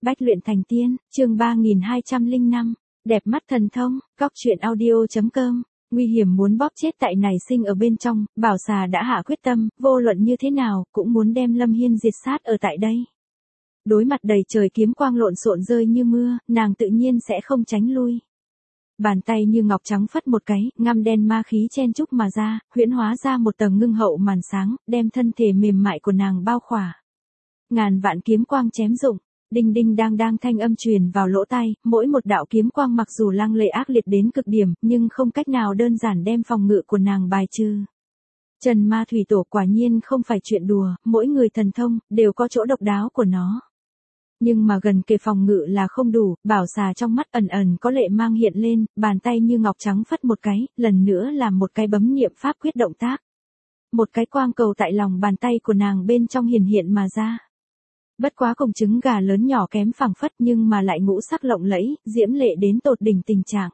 Bách luyện thành tiên, chương 3205, đẹp mắt thần thông, góc truyện audio.com. Nguy hiểm muốn bóp chết tại nảy sinh ở bên trong, Bảo Xà đã hạ quyết tâm, vô luận như thế nào, cũng muốn đem Lâm Hiên diệt sát ở tại đây. Đối mặt đầy trời kiếm quang lộn xộn rơi như mưa, nàng tự nhiên sẽ không tránh lui. Bàn tay như ngọc trắng phất một cái, ngăm đen ma khí chen chúc mà ra, huyễn hóa ra một tầng ngưng hậu màn sáng, đem thân thể mềm mại của nàng bao khỏa. Ngàn vạn kiếm quang chém rụng, đinh đinh đang đang thanh âm truyền vào lỗ tai, mỗi một đạo kiếm quang mặc dù lăng lệ ác liệt đến cực điểm, nhưng không cách nào đơn giản đem phòng ngự của nàng bài trừ. Trần Ma Thủy Tổ quả nhiên không phải chuyện đùa, mỗi người thần thông đều có chỗ độc đáo của nó. Nhưng mà gần kề phòng ngự là không đủ, Bảo Xà trong mắt ẩn ẩn có lệ mang hiện lên, bàn tay như ngọc trắng phất một cái, lần nữa làm một cái bấm niệm pháp quyết động tác. Một cái quang cầu tại lòng bàn tay của nàng bên trong hiển hiện mà ra. Bất quá cùng trứng gà lớn nhỏ kém phẳng phất nhưng mà lại ngũ sắc lộng lẫy, diễm lệ đến tột đỉnh tình trạng.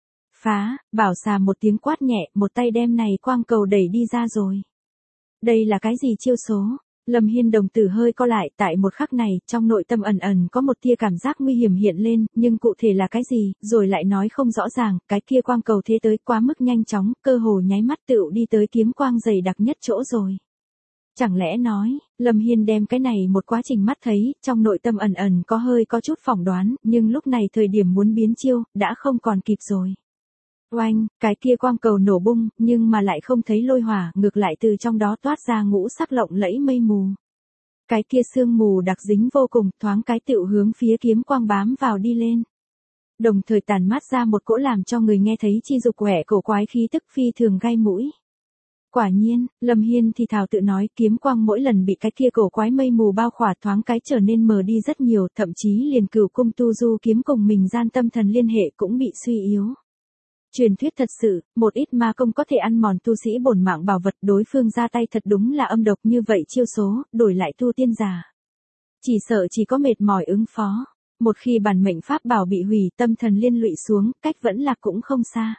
Phá, Bảo Xà một tiếng quát nhẹ, một tay đem này quang cầu đẩy đi ra rồi. Đây là cái gì chiêu số? Lâm Hiên đồng tử hơi co lại, tại một khắc này, trong nội tâm ẩn ẩn có một tia cảm giác nguy hiểm hiện lên, nhưng cụ thể là cái gì, rồi lại nói không rõ ràng, cái kia quang cầu thế tới quá mức nhanh chóng, cơ hồ nháy mắt tựu đi tới kiếm quang dày đặc nhất chỗ rồi. Chẳng lẽ nói, Lâm Hiên đem cái này một quá trình mắt thấy, trong nội tâm ẩn ẩn có hơi có chút phỏng đoán, nhưng lúc này thời điểm muốn biến chiêu, đã không còn kịp rồi. Oanh, cái kia quang cầu nổ bung, nhưng mà lại không thấy lôi hỏa, ngược lại từ trong đó toát ra ngũ sắc lộng lẫy mây mù. Cái kia sương mù đặc dính vô cùng, thoáng cái tựu hướng phía kiếm quang bám vào đi lên. Đồng thời tàn mát ra một cỗ làm cho người nghe thấy chi dục quẻ cổ quái khí tức phi thường gai mũi. Quả nhiên, Lâm Hiên thì thào tự nói kiếm quang mỗi lần bị cái kia cổ quái mây mù bao khỏa thoáng cái trở nên mờ đi rất nhiều, thậm chí liền Cửu Cung Tu Du kiếm cùng mình gian tâm thần liên hệ cũng bị suy yếu. Truyền thuyết thật sự, một ít ma công có thể ăn mòn tu sĩ bổn mạng bảo vật, đối phương ra tay thật đúng là âm độc như vậy chiêu số, đổi lại tu tiên giả. Chỉ sợ chỉ có mệt mỏi ứng phó, một khi bản mệnh pháp bảo bị hủy tâm thần liên lụy xuống, cách vẫn lạc cũng không xa.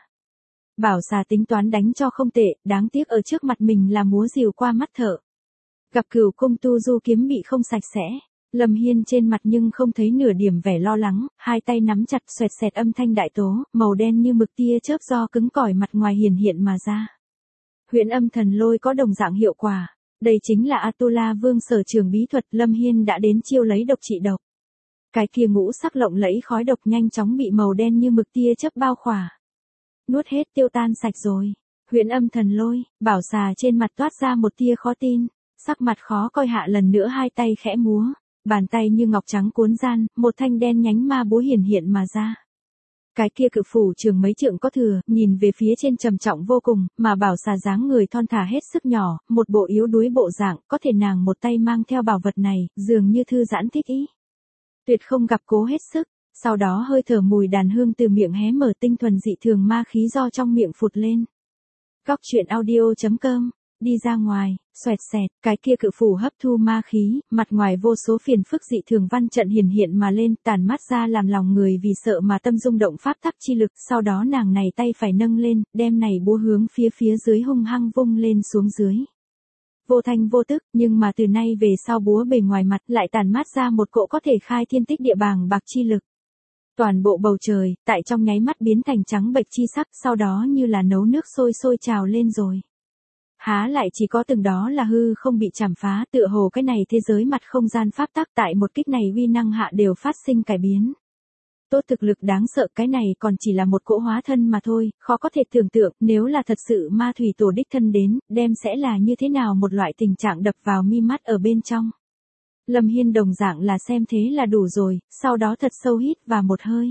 Bảo Xà tính toán đánh cho không tệ, đáng tiếc ở trước mặt mình là múa rìu qua mắt thợ. Gặp Cửu Cung Tu Du kiếm bị không sạch sẽ. Lâm Hiên trên mặt nhưng không thấy nửa điểm vẻ lo lắng, hai tay nắm chặt xoẹt xẹt âm thanh đại tố, màu đen như mực tia chớp do cứng cỏi mặt ngoài hiển hiện mà ra. Huyễn âm thần lôi có đồng dạng hiệu quả, đây chính là Atula Vương sở trường bí thuật, Lâm Hiên đã đến chiêu lấy độc trị độc. Cái kia ngũ sắc lộng lẫy khói độc nhanh chóng bị màu đen như mực tia chớp bao khỏa. Nuốt hết tiêu tan sạch rồi. Huyễn âm thần lôi, Bảo Xà trên mặt toát ra một tia khó tin, sắc mặt khó coi hạ lần nữa hai tay khẽ múa. Bàn tay như ngọc trắng cuốn gian, một thanh đen nhánh ma búa hiển hiện mà ra. Cái kia cự phủ trường mấy trượng có thừa, nhìn về phía trên trầm trọng vô cùng, mà Bảo Xà dáng người thon thả hết sức nhỏ, một bộ yếu đuối bộ dạng, có thể nàng một tay mang theo bảo vật này, dường như thư giãn thích ý. Tuyệt không gặp cố hết sức, sau đó hơi thở mùi đàn hương từ miệng hé mở, tinh thuần dị thường ma khí do trong miệng phụt lên. Góc truyện audio.com. Đi ra ngoài, xoẹt xẹt, cái kia cự phủ hấp thu ma khí, mặt ngoài vô số phiền phức dị thường văn trận hiển hiện mà lên, tàn mát ra làm lòng người vì sợ mà tâm rung động pháp tắc chi lực, sau đó nàng này tay phải nâng lên, đem này búa hướng phía dưới hung hăng vung lên xuống dưới. Vô thanh vô tức, nhưng mà từ nay về sau búa bề ngoài mặt lại tàn mát ra một cỗ có thể khai thiên tích địa bàng bạc chi lực. Toàn bộ bầu trời, tại trong nháy mắt biến thành trắng bệch chi sắc, sau đó như là nấu nước sôi trào lên rồi. Há lại chỉ có từng đó là hư không bị chảm phá, tựa hồ cái này thế giới mặt không gian pháp tắc tại một kích này uy năng hạ đều phát sinh cải biến. Tốt thực lực đáng sợ, cái này còn chỉ là một cỗ hóa thân mà thôi, khó có thể tưởng tượng, nếu là thật sự Ma Thủy Tổ đích thân đến, đem sẽ là như thế nào một loại tình trạng đập vào mi mắt ở bên trong. Lâm Hiên đồng dạng là xem thế là đủ rồi, sau đó thật sâu hít vào một hơi.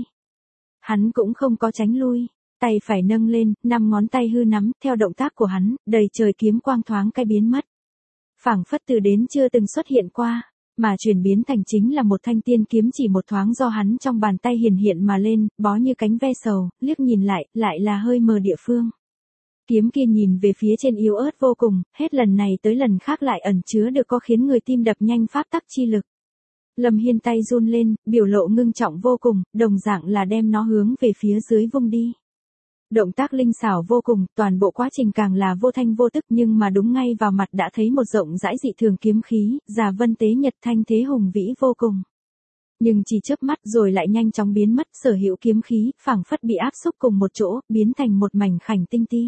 Hắn cũng không có tránh lui. Tay phải nâng lên, 5 ngón tay hư nắm, theo động tác của hắn, đầy trời kiếm quang thoáng cái biến mất. Phảng phất từ đến chưa từng xuất hiện qua, mà chuyển biến thành chính là một thanh tiên kiếm chỉ một thoáng do hắn trong bàn tay hiển hiện mà lên, bó như cánh ve sầu, liếc nhìn lại là hơi mờ địa phương. Kiếm kia nhìn về phía trên yếu ớt vô cùng, hết lần này tới lần khác lại ẩn chứa được có khiến người tim đập nhanh pháp tắc chi lực. Lâm Hiên tay run lên, biểu lộ ngưng trọng vô cùng, đồng dạng là đem nó hướng về phía dưới vung đi. Động tác linh xảo vô cùng, toàn bộ quá trình càng là vô thanh vô tức, nhưng mà đúng ngay vào mặt đã thấy một rộng rãi dị thường kiếm khí, già vân tế nhật, thanh thế hùng vĩ vô cùng. Nhưng chỉ chớp mắt rồi lại nhanh chóng biến mất, sở hữu kiếm khí, phảng phất bị áp xúc cùng một chỗ, biến thành một mảnh khảnh tinh ti.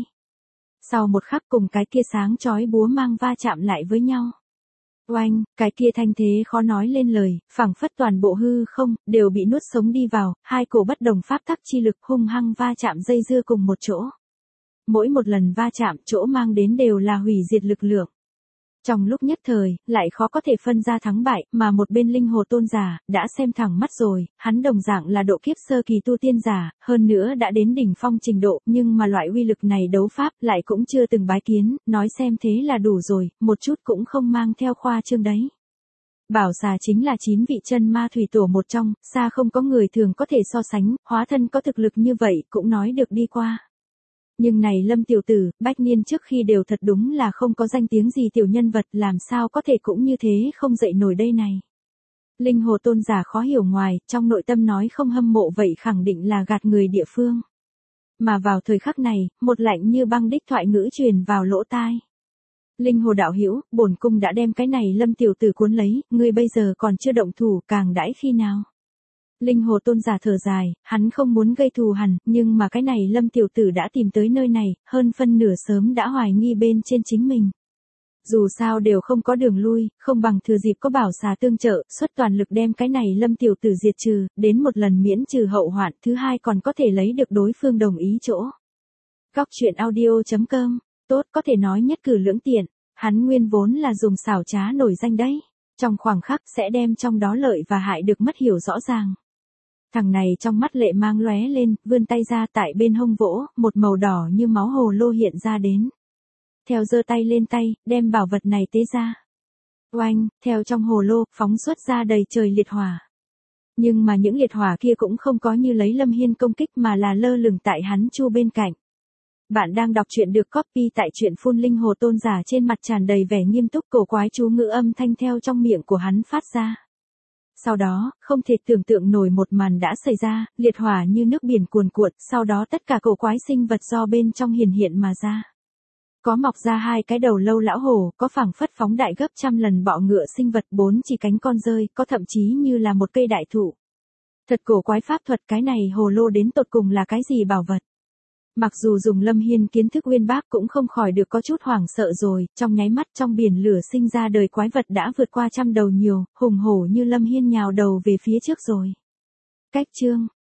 Sau một khắc cùng cái kia sáng chói búa mang va chạm lại với nhau. Oanh, cái kia thanh thế khó nói lên lời, phảng phất toàn bộ hư không, đều bị nuốt sống đi vào, hai cổ bất đồng pháp tắc chi lực hung hăng va chạm dây dưa cùng một chỗ. Mỗi một lần va chạm chỗ mang đến đều là hủy diệt lực lượng. Trong lúc nhất thời, lại khó có thể phân ra thắng bại, mà một bên linh hồ tôn giả, đã xem thẳng mắt rồi, hắn đồng dạng là độ kiếp sơ kỳ tu tiên giả, hơn nữa đã đến đỉnh phong trình độ, nhưng mà loại uy lực này đấu pháp lại cũng chưa từng bái kiến, nói xem thế là đủ rồi, một chút cũng không mang theo khoa trương đấy. Bảo xà chính là 9 vị chân ma thủy tổ một trong, xa không có người thường có thể so sánh, hóa thân có thực lực như vậy cũng nói được đi qua. Nhưng này Lâm tiểu tử, bách niên trước khi đều thật đúng là không có danh tiếng gì tiểu nhân vật, làm sao có thể cũng như thế không dậy nổi đây này. Linh hồ tôn giả khó hiểu ngoài, trong nội tâm nói không hâm mộ vậy khẳng định là gạt người địa phương. Mà vào thời khắc này, một lạnh như băng đích thoại ngữ truyền vào lỗ tai. Linh hồ đạo hữu, bổn cung đã đem cái này Lâm tiểu tử cuốn lấy, ngươi bây giờ còn chưa động thủ, càng đãi khi nào. Linh hồ tôn giả thở dài, hắn không muốn gây thù hằn, nhưng mà cái này Lâm tiểu tử đã tìm tới nơi này, hơn phân nửa sớm đã hoài nghi bên trên chính mình. Dù sao đều không có đường lui, không bằng thừa dịp có bảo xà tương trợ, xuất toàn lực đem cái này Lâm tiểu tử diệt trừ, đến một lần miễn trừ hậu hoạn, thứ hai còn có thể lấy được đối phương đồng ý chỗ. Góc truyện audio.com, tốt có thể nói nhất cử lưỡng tiện, hắn nguyên vốn là dùng xảo trá nổi danh đấy, trong khoảng khắc sẽ đem trong đó lợi và hại được mất hiểu rõ ràng. Thằng này trong mắt lệ mang lóe lên, vươn tay ra tại bên hông vỗ, một màu đỏ như máu hồ lô hiện ra đến. Theo giơ tay lên tay, đem bảo vật này tế ra. Oanh, theo trong hồ lô, phóng xuất ra đầy trời liệt hỏa. Nhưng mà những liệt hỏa kia cũng không có như lấy Lâm Hiên công kích mà là lơ lửng tại hắn chu bên cạnh. Bạn đang đọc truyện được copy tại truyện phun linh hồ tôn giả, trên mặt tràn đầy vẻ nghiêm túc, cổ quái chú ngữ âm thanh theo trong miệng của hắn phát ra. Sau đó, không thể tưởng tượng nổi một màn đã xảy ra, liệt hỏa như nước biển cuồn cuộn, sau đó tất cả cổ quái sinh vật do bên trong hiển hiện mà ra. Có mọc ra hai cái đầu lâu lão hổ, có phảng phất phóng đại gấp trăm lần bọ ngựa sinh vật, 4 chỉ cánh con rơi, có thậm chí như là một cây đại thụ. Thật cổ quái pháp thuật, cái này hồ lô đến tột cùng là cái gì bảo vật? Mặc dù dùng Lâm Hiên kiến thức uyên bác cũng không khỏi được có chút hoảng sợ rồi, trong nháy mắt trong biển lửa sinh ra đời quái vật đã vượt qua 100 đầu nhiều, hùng hổ như Lâm Hiên nhào đầu về phía trước rồi. Cách chương